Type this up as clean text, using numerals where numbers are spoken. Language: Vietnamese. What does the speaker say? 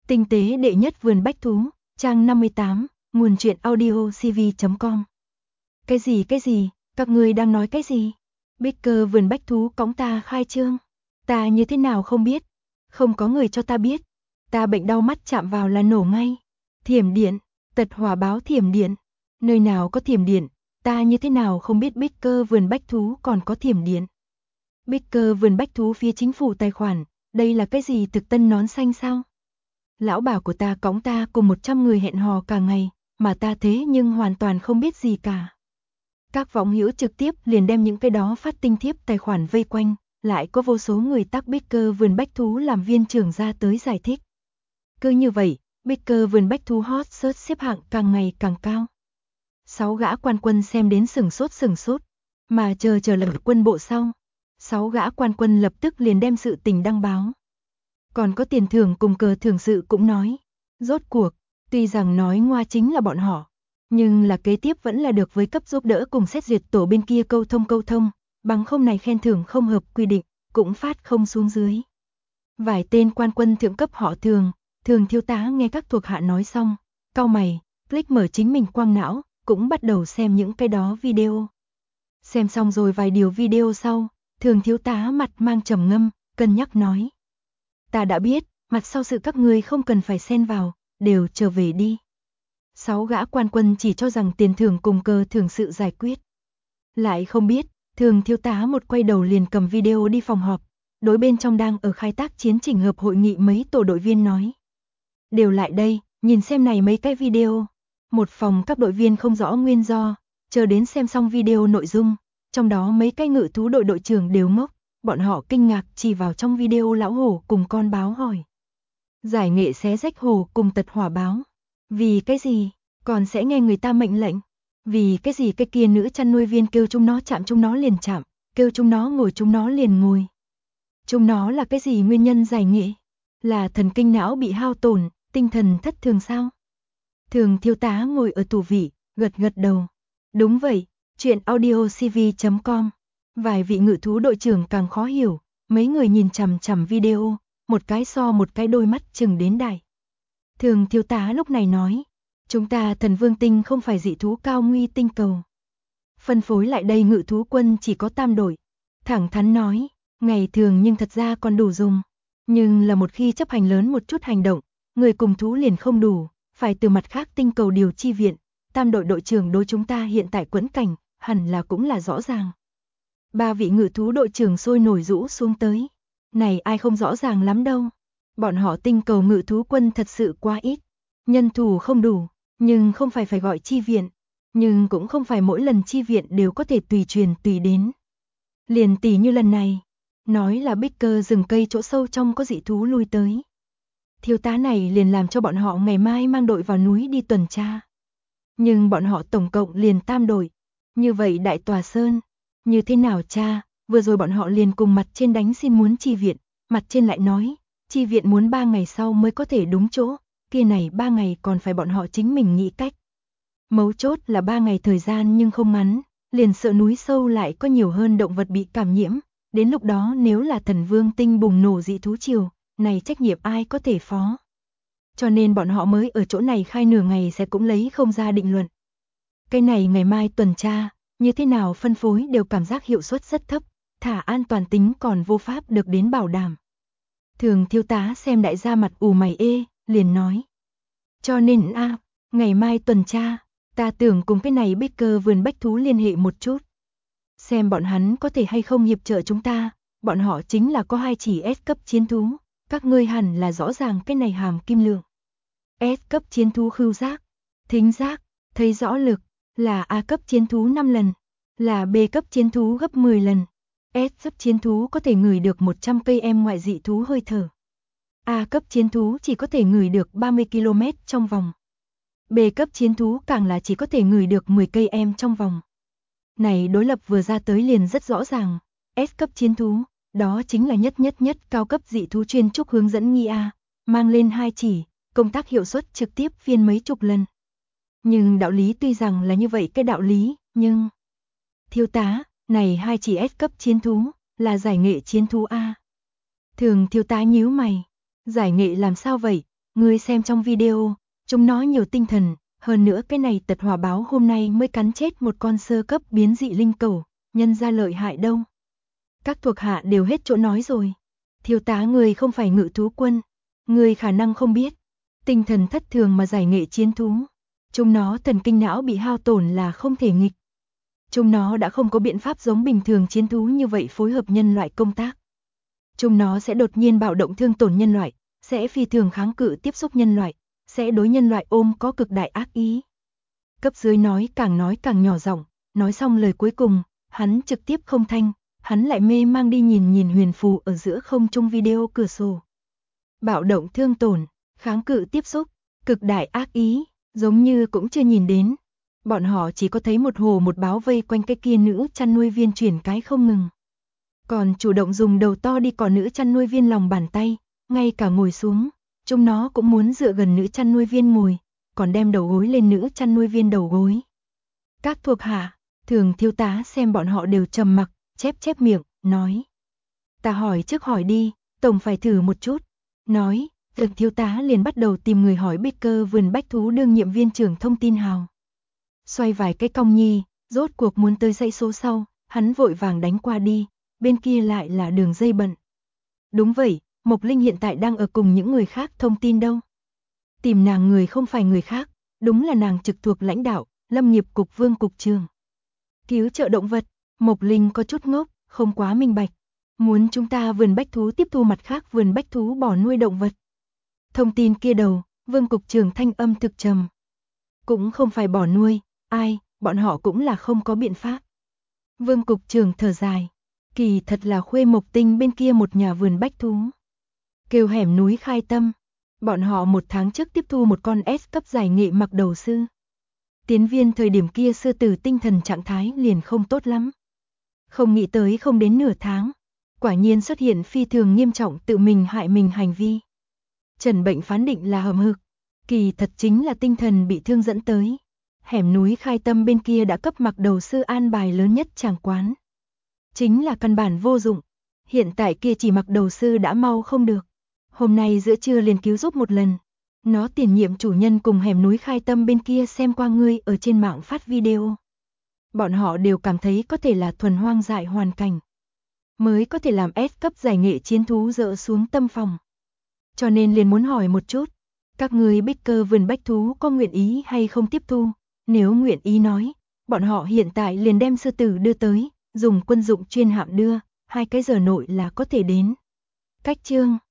Tinh tế đệ nhất vườn bách thú, trang 58, nguồn truyện audio cv.com. Cái gì, các ngươi đang nói cái gì? Bicker vườn bách thú cõng ta khai trương. Ta như thế nào không biết? Không có người cho ta biết. Ta bệnh đau mắt chạm vào là nổ ngay. Thiểm điện, tật hỏa báo thiểm điện. Nơi nào có thiểm điện, ta như thế nào không biết Bicker vườn bách thú còn có thiểm điện. Bicker vườn bách thú phía chính phủ tài khoản, đây là cái gì thực tân nón xanh sao? Lão bà của ta cõng ta cùng 100 người hẹn hò cả ngày, mà ta thế nhưng hoàn toàn không biết gì cả. Các võng hữu trực tiếp liền đem những cái đó phát tinh thiếp tài khoản vây quanh, lại có vô số người tác Bicker vườn bách thú làm viên trưởng ra tới giải thích. Cứ như vậy, Bicker vườn bách thú hot search xếp hạng càng ngày càng cao. 6 gã quan quân xem đến sửng sốt, mà chờ lập quân bộ sau. 6 gã quan quân lập tức liền đem sự tình đăng báo. Còn có tiền thưởng cùng cờ thưởng sự cũng nói. Rốt cuộc, tuy rằng nói ngoa chính là bọn họ, nhưng là kế tiếp vẫn là được với cấp giúp đỡ cùng xét duyệt tổ bên kia câu thông, bằng không này khen thưởng không hợp quy định, cũng phát không xuống dưới. Vài tên quan quân thượng cấp họ Thường thiếu tá nghe các thuộc hạ nói xong, cau mày, click mở chính mình quang não, cũng bắt đầu xem những cái đó video. Xem xong rồi vài điều video sau, Thường thiếu tá mặt mang trầm ngâm, cân nhắc nói. Ta đã biết, mặt sau sự các ngươi không cần phải xen vào, đều trở về đi. 6 gã quan quân chỉ cho rằng tiền thưởng cùng cờ thưởng sự giải quyết. Lại không biết, Thường thiếu tá một quay đầu liền cầm video đi phòng họp, đối bên trong đang ở khai tác chiến chỉnh hợp hội nghị mấy tổ đội viên nói. Đều lại đây, nhìn xem này mấy cái video. Một phòng các đội viên không rõ nguyên do, chờ đến xem xong video nội dung, trong đó mấy cái ngự thú đội đội trưởng đều ngốc, bọn họ kinh ngạc chỉ vào trong video lão hổ cùng con báo hỏi. Giải nghệ xé rách hổ cùng tật hỏa báo. Vì cái gì, còn sẽ nghe người ta mệnh lệnh? Vì cái gì cái kia nữ chăn nuôi viên kêu chúng nó chạm chúng nó liền chạm, kêu chúng nó ngồi chúng nó liền ngồi. Chúng nó là cái gì nguyên nhân giải nghệ? Là thần kinh não bị hao tổn, tinh thần thất thường sao? Thường thiếu tá ngồi ở tủ vị, gật đầu. Đúng vậy, chuyện audio cv.com. Vài vị ngự thú đội trưởng càng khó hiểu, mấy người nhìn chằm video, một cái so một cái đôi mắt chừng đến đại. Thường thiếu tá lúc này nói, chúng ta thần vương tinh không phải dị thú cao nguy tinh cầu. Phân phối lại đây ngự thú quân chỉ có tam đội. Thẳng thắn nói, ngày thường nhưng thật ra còn đủ dùng. Nhưng là một khi chấp hành lớn một chút hành động, người cùng thú liền không đủ, phải từ mặt khác tinh cầu điều chi viện. Tam đội đội trưởng đối chúng ta hiện tại quẫn cảnh, hẳn là cũng là rõ ràng. 3 vị ngự thú đội trưởng sôi nổi rũ xuống tới. Này ai không rõ ràng lắm đâu. Bọn họ tinh cầu ngự thú quân thật sự quá ít. Nhân thủ không đủ, nhưng không phải gọi chi viện. Nhưng cũng không phải mỗi lần chi viện đều có thể tùy truyền tùy đến. Liền tỉ như lần này, nói là Bicker rừng cây chỗ sâu trong có dị thú lui tới. Thiếu tá này liền làm cho bọn họ ngày mai mang đội vào núi đi tuần tra. Nhưng bọn họ tổng cộng liền tam đội. Như vậy đại tòa sơn, như thế nào cha, vừa rồi bọn họ liền cùng mặt trên đánh xin muốn chi viện, mặt trên lại nói, chi viện muốn 3 ngày sau mới có thể đúng chỗ, kia này 3 ngày còn phải bọn họ chính mình nghĩ cách. Mấu chốt là 3 ngày thời gian nhưng không ngắn, liền sợ núi sâu lại có nhiều hơn động vật bị cảm nhiễm, đến lúc đó nếu là thần vương tinh bùng nổ dị thú triều, này trách nhiệm ai có thể phó. Cho nên bọn họ mới ở chỗ này khai nửa ngày sẽ cũng lấy không ra định luận. Cái này ngày mai tuần tra, như thế nào phân phối đều cảm giác hiệu suất rất thấp, thả an toàn tính còn vô pháp được đến bảo đảm. Thường thiếu tá xem đại gia mặt ù mày liền nói. Cho nên ngày mai tuần tra, ta tưởng cùng cái này Bicker vườn bách thú liên hệ một chút. Xem bọn hắn có thể hay không hiệp trợ chúng ta, bọn họ chính là có 2 chỉ S cấp chiến thú, các ngươi hẳn là rõ ràng cái này hàm kim lượng. S cấp chiến thú khứu giác, thính giác, thấy rõ lực, là A cấp chiến thú 5 lần, là B cấp chiến thú gấp 10 lần. S cấp chiến thú có thể ngửi được 100 km ngoại dị thú hơi thở. A cấp chiến thú chỉ có thể ngửi được 30 km trong vòng. B cấp chiến thú càng là chỉ có thể ngửi được 10 km trong vòng. Này đối lập vừa ra tới liền rất rõ ràng, S cấp chiến thú, đó chính là nhất cao cấp dị thú chuyên trúc hướng dẫn nghi A, mang lên 2 chỉ, công tác hiệu suất trực tiếp phiên mấy chục lần. Nhưng đạo lý tuy rằng là như vậy cái đạo lý, nhưng... Thiếu tá, này 2 chỉ S cấp chiến thú, là giải nghệ chiến thú A. Thường thiếu tá nhíu mày, giải nghệ làm sao vậy, Ngươi xem trong video, chúng nó nhiều tinh thần, hơn nữa cái này tật hỏa báo hôm nay mới cắn chết một con sơ cấp biến dị linh cẩu, nhân ra lợi hại đâu. Các thuộc hạ đều hết chỗ nói rồi. Thiếu tá người không phải ngự thú quân, người khả năng không biết. Tinh thần thất thường mà giải nghệ chiến thú. Chúng nó thần kinh não bị hao tổn là không thể nghịch. Chúng nó đã không có biện pháp giống bình thường chiến thú như vậy phối hợp nhân loại công tác. Chúng nó sẽ đột nhiên bạo động thương tổn nhân loại, sẽ phi thường kháng cự tiếp xúc nhân loại, sẽ đối nhân loại ôm có cực đại ác ý. Cấp dưới nói càng nhỏ giọng, nói xong lời cuối cùng, hắn trực tiếp không thanh, hắn lại mê mang đi nhìn huyền phù ở giữa không trung video cửa sổ. Bạo động thương tổn, kháng cự tiếp xúc, cực đại ác ý, giống như cũng chưa nhìn đến. Bọn họ chỉ có thấy một hồ một báo vây quanh cái kia nữ chăn nuôi viên chuyển cái không ngừng. Còn chủ động dùng đầu to đi cọ nữ chăn nuôi viên lòng bàn tay, ngay cả ngồi xuống, chúng nó cũng muốn dựa gần nữ chăn nuôi viên ngồi, còn đem đầu gối lên nữ chăn nuôi viên đầu gối. Các thuộc hạ, thường thiếu tá xem bọn họ đều trầm mặc, chép miệng, nói. Ta hỏi trước hỏi đi, tổng phải thử một chút. Nói, thường thiếu tá liền bắt đầu tìm người hỏi Baker vườn bách thú đương nhiệm viên trưởng thông tin hào. Xoay vài cái cong nhi, rốt cuộc muốn tới dãy số sau, hắn vội vàng đánh qua đi, bên kia lại là đường dây bận. Đúng vậy, Mộc Linh hiện tại đang ở cùng những người khác thông tin đâu. Tìm nàng người không phải người khác, đúng là nàng trực thuộc lãnh đạo, Lâm nghiệp cục Vương cục trưởng. Cứu trợ động vật, Mộc Linh có chút ngốc, không quá minh bạch. Muốn chúng ta vườn bách thú tiếp thu mặt khác vườn bách thú bỏ nuôi động vật. Thông tin kia đầu, Vương cục trưởng thanh âm thực trầm. Cũng không phải bỏ nuôi, ai, bọn họ cũng là không có biện pháp. Vương cục trưởng thở dài, kỳ thật là Khuê Mộc Tinh bên kia một nhà vườn bách thú. Kêu hẻm núi Khai Tâm, bọn họ 1 tháng trước tiếp thu một con S cấp giải nghệ mặc đầu sư. Tiến viên thời điểm kia sư tử tinh thần trạng thái liền không tốt lắm. Không nghĩ tới không đến nửa tháng, quả nhiên xuất hiện phi thường nghiêm trọng tự mình hại mình hành vi. Trần bệnh phán định là hầm hực, kỳ thật chính là tinh thần bị thương dẫn tới. Hẻm núi Khai Tâm bên kia đã cấp mặc đầu sư an bài lớn nhất tràng quán. Chính là căn bản vô dụng, hiện tại kia chỉ mặc đầu sư đã mau không được. Hôm nay giữa trưa liền cứu giúp một lần. Nó tiền nhiệm chủ nhân cùng hẻm núi Khai Tâm bên kia xem qua ngươi ở trên mạng phát video. Bọn họ đều cảm thấy có thể là thuần hoang dại hoàn cảnh. Mới có thể làm S cấp giải nghệ chiến thú dỡ xuống tâm phòng. Cho nên liền muốn hỏi một chút. Các người Baker vườn bách thú có nguyện ý hay không tiếp thu? Nếu nguyện ý nói, bọn họ hiện tại liền đem sư tử đưa tới, dùng quân dụng chuyên hạm đưa, 2 cái giờ nội là có thể đến. Cách chương